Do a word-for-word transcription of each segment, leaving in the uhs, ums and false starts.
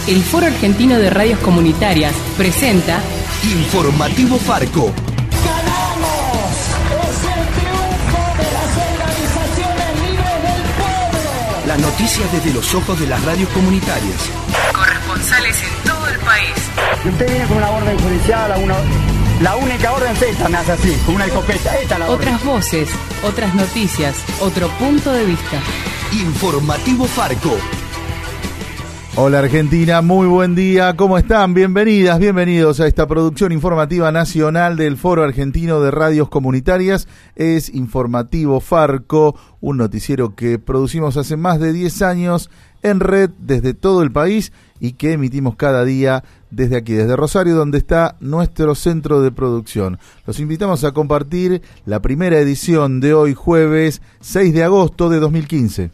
el Foro Argentino de Radios Comunitarias presenta Informativo Farco. ¡Ganamos! ¡Es el triunfo de las organizaciones libres del pueblo! Las noticias desde los ojos de las radios comunitarias. Corresponsales en todo el país. Y usted viene con una orden judicial, a una, la única orden es esta, me hace así, con una escopeta. Esta es la orden. Otras voces, otras noticias, otro punto de vista. Informativo Farco. Hola Argentina, muy buen día, ¿cómo están? Bienvenidas, bienvenidos a esta producción informativa nacional del Foro Argentino de Radios Comunitarias. Es Informativo Farco, un noticiero que producimos hace más de diez años en red desde todo el país y que emitimos cada día desde aquí, desde Rosario, donde está nuestro centro de producción. Los invitamos a compartir la primera edición de hoy, jueves seis de agosto de dos mil quince.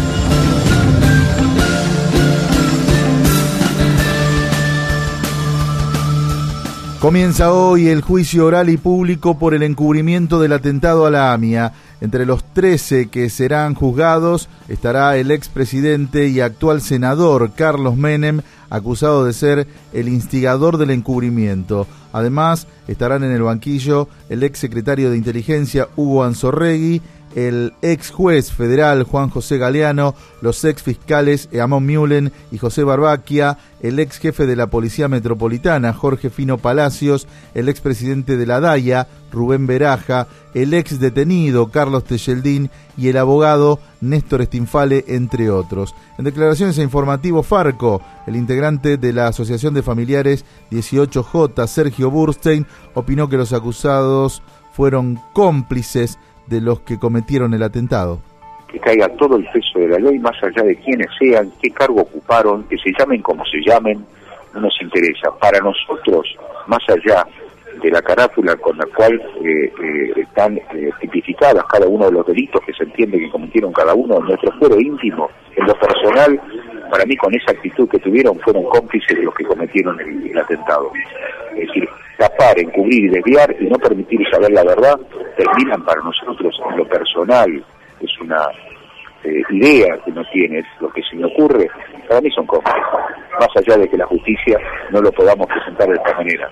Comienza hoy el juicio oral y público por el encubrimiento del atentado a la AMIA. Entre los trece que serán juzgados estará el expresidente y actual senador Carlos Menem, acusado de ser el instigador del encubrimiento. Además, estarán en el banquillo el exsecretario de Inteligencia Hugo Anzorregui, el ex juez federal Juan José Galeano, los ex fiscales Eamon Mullen y José Barbaquia, el ex jefe de la Policía Metropolitana Jorge Fino Palacios, el ex presidente de la DAIA Rubén Beraja, el ex detenido Carlos Tejeldín y el abogado Néstor Stinfale, entre otros. En declaraciones a Informativo Farco, el integrante de la Asociación de Familiares dieciocho J, Sergio Burstein, opinó que los acusados fueron cómplices de los que cometieron el atentado. Que caiga todo el peso de la ley, más allá de quiénes sean, qué cargo ocuparon, que se llamen como se llamen, no nos interesa. Para nosotros, más allá de la carátula con la cual eh, eh, están eh, tipificadas cada uno de los delitos que se entiende que cometieron cada uno, nuestro fuero íntimo, en lo personal, para mí con esa actitud que tuvieron, fueron cómplices de los que cometieron el, el atentado. Es decir, tapar, encubrir y desviar y no permitir saber la verdad, terminan para nosotros en lo personal, es una eh, idea que no tiene, es lo que se me ocurre, para mí son cómplices, más allá de que la justicia no lo podamos presentar de esta manera.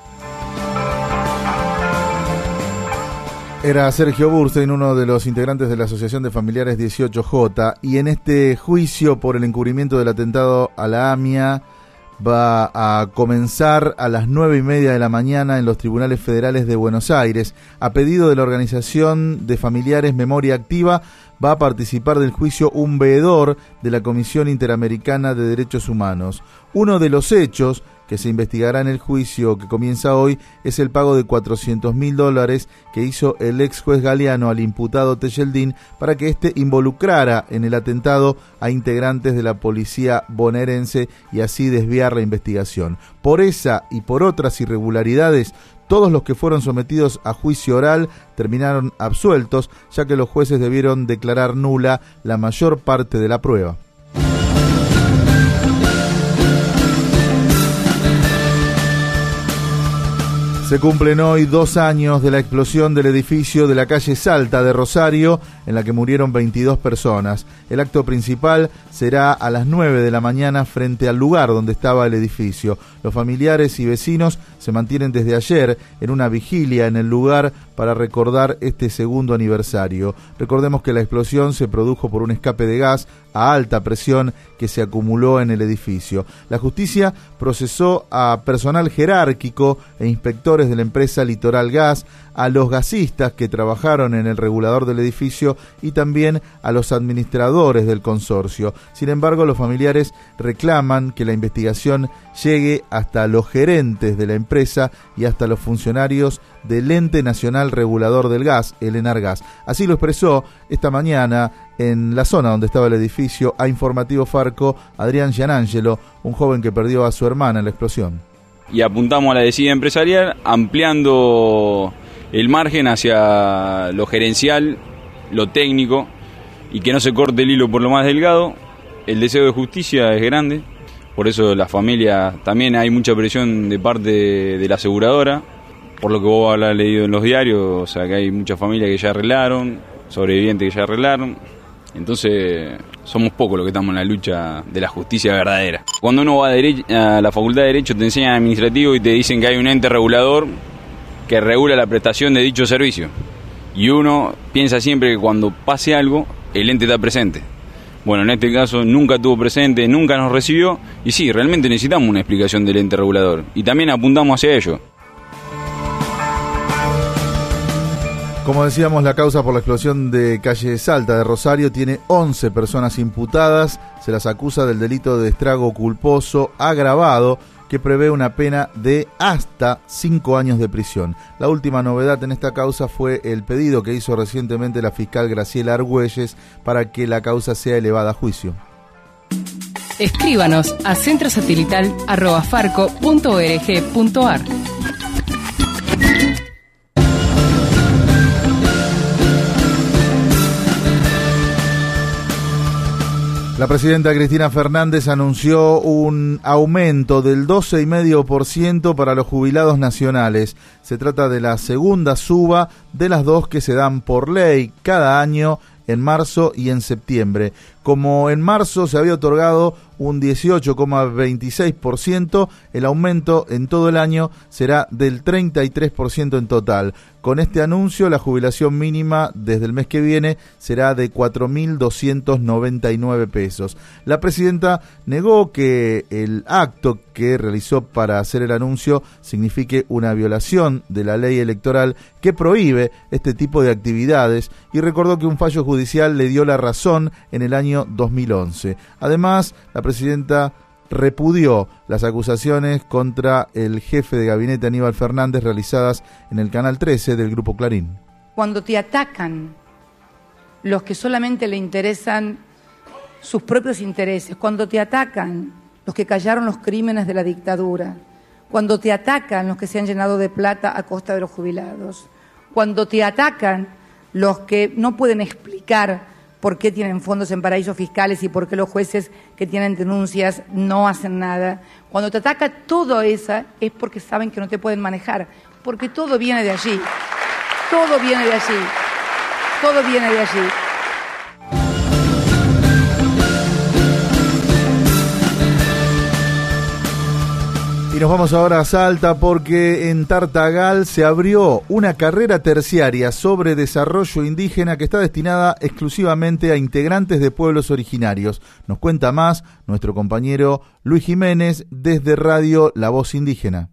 Era Sergio Burstein, uno de los integrantes de la Asociación de Familiares dieciocho J, y en este juicio por el encubrimiento del atentado a la AMIA va a comenzar a las nueve y media de la mañana en los tribunales federales de Buenos Aires. A pedido de la Organización de Familiares Memoria Activa, va a participar del juicio un veedor de la Comisión Interamericana de Derechos Humanos. Uno de los hechos que se investigará en el juicio que comienza hoy es el pago de cuatrocientos mil dólares que hizo el ex juez Galeano al imputado Tejeldín para que éste involucrara en el atentado a integrantes de la policía bonaerense y así desviar la investigación. Por esa y por otras irregularidades, todos los que fueron sometidos a juicio oral terminaron absueltos, ya que los jueces debieron declarar nula la mayor parte de la prueba. Se cumplen hoy dos años de la explosión del edificio de la calle Salta de Rosario, en la que murieron veintidós personas. El acto principal será a las nueve de la mañana frente al lugar donde estaba el edificio. Los familiares y vecinos se mantienen desde ayer en una vigilia en el lugar para recordar este segundo aniversario. Recordemos que la explosión se produjo por un escape de gas a alta presión que se acumuló en el edificio. La justicia procesó a personal jerárquico e inspectores de la empresa Litoral Gas, a los gasistas que trabajaron en el regulador del edificio y también a los administradores del consorcio. Sin embargo, los familiares reclaman que la investigación llegue hasta los gerentes de la empresa y hasta los funcionarios del Ente Nacional Regulador del Gas, el ENARGAS. Así lo expresó esta mañana en la zona donde estaba el edificio a Informativo Farco Adrián Gianangelo, un joven que perdió a su hermana en la explosión. Y apuntamos a la decisión empresarial ampliando el margen hacia lo gerencial, lo técnico, y que no se corte el hilo por lo más delgado. El deseo de justicia es grande, por eso la familia, también hay mucha presión de parte de, de la aseguradora, por lo que vos habrás leído en los diarios, o sea que hay muchas familias que ya arreglaron, sobrevivientes que ya arreglaron, Entonces somos pocos los que estamos en la lucha de la justicia verdadera. Cuando uno va a, dere- a la Facultad de Derecho te enseñan administrativo y te dicen que hay un ente regulador que regula la prestación de dicho servicio. Y uno piensa siempre que cuando pase algo, el ente está presente. Bueno, en este caso nunca estuvo presente, nunca nos recibió, y sí, realmente necesitamos una explicación del ente regulador, y también apuntamos hacia ello. Como decíamos, la causa por la explosión de calle Salta de Rosario tiene once personas imputadas. Se las acusa del delito de estrago culposo agravado, que prevé una pena de hasta cinco años de prisión. La última novedad en esta causa fue el pedido que hizo recientemente la fiscal Graciela Argüelles para que la causa sea elevada a juicio. Escríbanos a centrosatelital arroba farco punto org punto ar. La presidenta Cristina Fernández anunció un aumento del doce coma cinco por ciento para los jubilados nacionales. Se trata de la segunda suba de las dos que se dan por ley cada año en marzo y en septiembre. Como en marzo se había otorgado un dieciocho coma veintiséis por ciento, el aumento en todo el año será del treinta y tres por ciento en total. Con este anuncio, la jubilación mínima desde el mes que viene será de cuatro mil doscientos noventa y nueve pesos. La presidenta negó que el acto que realizó para hacer el anuncio signifique una violación de la ley electoral que prohíbe este tipo de actividades, y recordó que un fallo judicial le dio la razón en el año dos mil once. Además, la presidenta repudió las acusaciones contra el jefe de gabinete Aníbal Fernández realizadas en el Canal trece del Grupo Clarín. Cuando te atacan los que solamente le interesan sus propios intereses, cuando te atacan los que callaron los crímenes de la dictadura, cuando te atacan los que se han llenado de plata a costa de los jubilados, cuando te atacan los que no pueden explicar por qué tienen fondos en paraísos fiscales y por qué los jueces que tienen denuncias no hacen nada. Cuando te ataca todo eso es porque saben que no te pueden manejar, porque todo viene de allí, todo viene de allí, todo viene de allí. Y nos vamos ahora a Salta porque en Tartagal se abrió una carrera terciaria sobre desarrollo indígena que está destinada exclusivamente a integrantes de pueblos originarios. Nos cuenta más nuestro compañero Luis Jiménez desde Radio La Voz Indígena.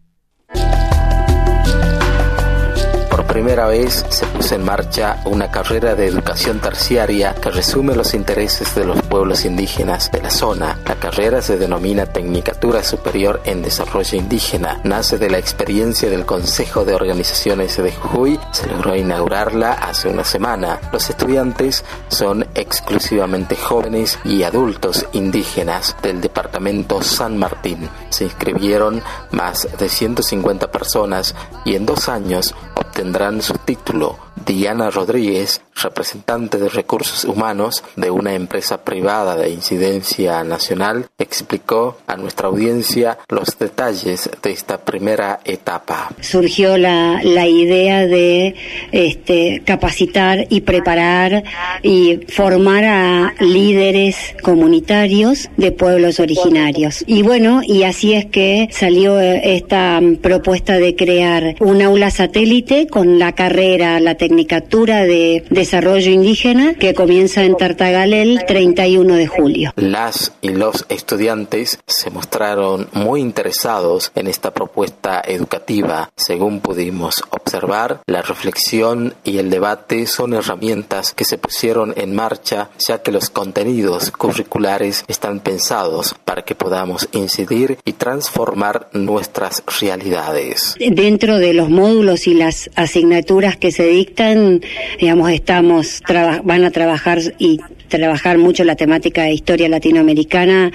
Por primera vez se puso en marcha una carrera de educación terciaria que resume los intereses de los pueblos indígenas de la zona. La carrera se denomina Tecnicatura Superior en Desarrollo Indígena. Nace de la experiencia del Consejo de Organizaciones de Jujuy. Se logró inaugurarla hace una semana. Los estudiantes son exclusivamente jóvenes y adultos indígenas del departamento San Martín. Se inscribieron más de ciento cincuenta personas y en dos años obtendrán su título. Diana Rodríguez, representante de recursos humanos de una empresa privada de incidencia nacional, explicó a nuestra audiencia los detalles de esta primera etapa. Surgió la, la idea de este, capacitar y preparar y formar a líderes comunitarios de pueblos originarios. Y bueno, y así es que salió esta propuesta de crear un aula satélite con la carrera, la Tecnicatura de Desarrollo Indígena, que comienza en Tartagal el treinta y uno de julio. Las y los estudiantes se mostraron muy interesados en esta propuesta educativa. Según pudimos observar, la reflexión y el debate son herramientas que se pusieron en marcha, ya que los contenidos curriculares están pensados para que podamos incidir y transformar nuestras realidades. Dentro de los módulos y las asignaturas que se dictan, digamos, estamos traba- van a trabajar y trabajar mucho la temática de historia latinoamericana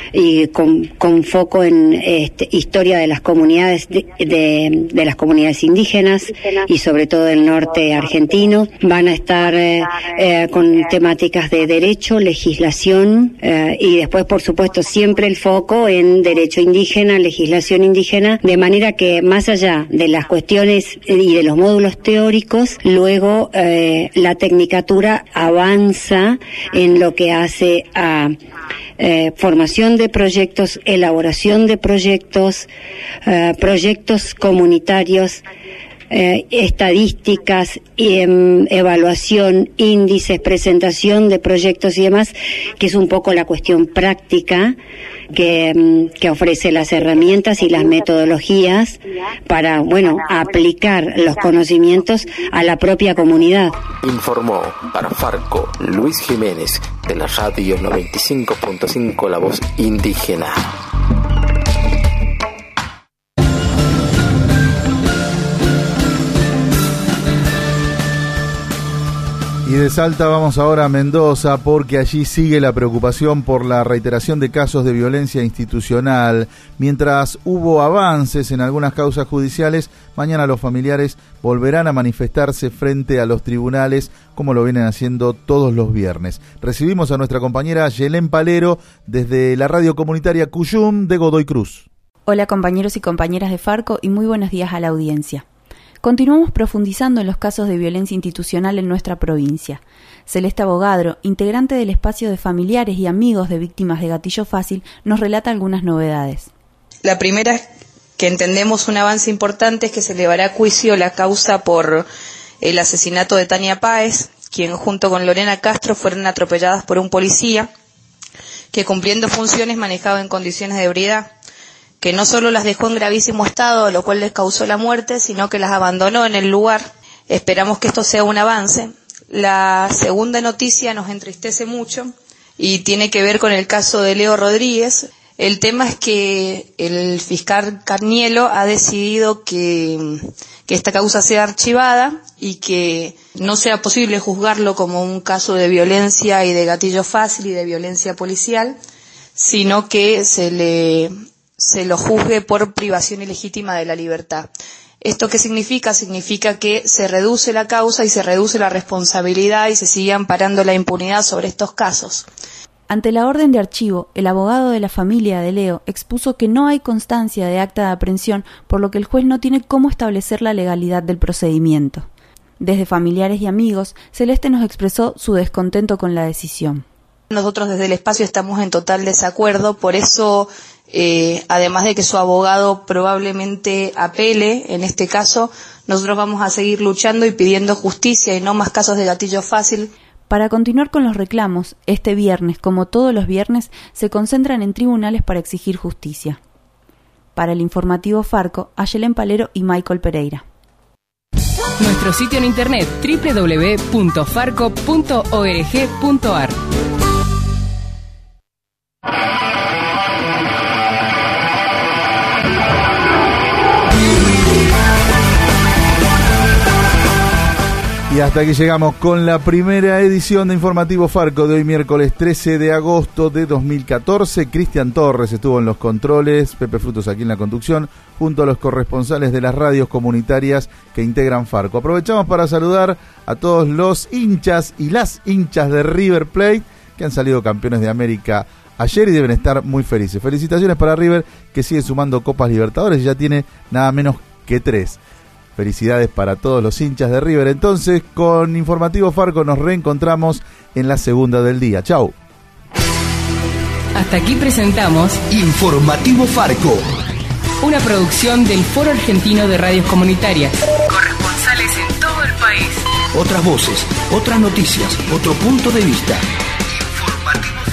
y con, con foco en este, historia de las comunidades de, de, de las comunidades indígenas y sobre todo del norte argentino. Van a estar eh, eh, con temáticas de derecho, legislación eh, y después, por supuesto, siempre el foco en derecho indígena, legislación indígena, de manera que más allá de las cuestiones y de los módulos teóricos, luego eh, la tecnicatura avanza en lo que hace a eh, formación de proyectos, elaboración de proyectos, eh, proyectos comunitarios, Eh, estadísticas, eh, evaluación, índices, presentación de proyectos y demás, que es un poco la cuestión práctica que, que ofrece las herramientas y las metodologías para, bueno, aplicar los conocimientos a la propia comunidad. Informó para Farco Luis Jiménez de la radio noventa y cinco punto cinco La Voz Indígena. Y de Salta vamos ahora a Mendoza, porque allí sigue la preocupación por la reiteración de casos de violencia institucional. Mientras hubo avances en algunas causas judiciales, mañana los familiares volverán a manifestarse frente a los tribunales, como lo vienen haciendo todos los viernes. Recibimos a nuestra compañera Yelén Palero desde la radio comunitaria Cuyum de Godoy Cruz. Hola compañeros y compañeras de Farco y muy buenos días a la audiencia. Continuamos profundizando en los casos de violencia institucional en nuestra provincia. Celeste Abogadro, integrante del espacio de familiares y amigos de víctimas de gatillo fácil, nos relata algunas novedades. La primera es que entendemos un avance importante, es que se elevará a juicio la causa por el asesinato de Tania Páez, quien junto con Lorena Castro fueron atropelladas por un policía que, cumpliendo funciones, manejaba en condiciones de ebriedad, que no solo las dejó en gravísimo estado, lo cual les causó la muerte, sino que las abandonó en el lugar. Esperamos que esto sea un avance. La segunda noticia nos entristece mucho y tiene que ver con el caso de Leo Rodríguez. El tema es que el fiscal Carnielo ha decidido que, que esta causa sea archivada y que no sea posible juzgarlo como un caso de violencia y de gatillo fácil y de violencia policial, sino que se le... se lo juzgue por privación ilegítima de la libertad. ¿Esto qué significa? Significa que se reduce la causa y se reduce la responsabilidad y se sigue amparando la impunidad sobre estos casos. Ante la orden de archivo, el abogado de la familia de Leo expuso que no hay constancia de acta de aprehensión, por lo que el juez no tiene cómo establecer la legalidad del procedimiento. Desde familiares y amigos, Celeste nos expresó su descontento con la decisión. Nosotros desde el espacio estamos en total desacuerdo, por eso, eh, además de que su abogado probablemente apele, en este caso, nosotros vamos a seguir luchando y pidiendo justicia y no más casos de gatillo fácil. Para continuar con los reclamos, este viernes, como todos los viernes, se concentran en tribunales para exigir justicia. Para el informativo Farco, Ayelén Palero y Michael Pereira. Nuestro sitio en internet doble u doble u doble u punto farco punto org punto a r. Y hasta aquí llegamos con la primera edición de Informativo Farco de hoy, miércoles trece de agosto de dos mil catorce. Cristian Torres estuvo en los controles, Pepe Frutos aquí en la conducción, junto a los corresponsales de las radios comunitarias que integran Farco. Aprovechamos para saludar a todos los hinchas y las hinchas de River Plate que han salido campeones de América ayer y deben estar muy felices. Felicitaciones para River, que sigue sumando Copas Libertadores y ya tiene nada menos que tres. Felicidades para todos los hinchas de River. Entonces, con Informativo Farco nos reencontramos en la segunda del día. Chau. Hasta aquí presentamos Informativo Farco, una producción del Foro Argentino de Radios Comunitarias. Corresponsales en todo el país. Otras voces, otras noticias, otro punto de vista. Informativo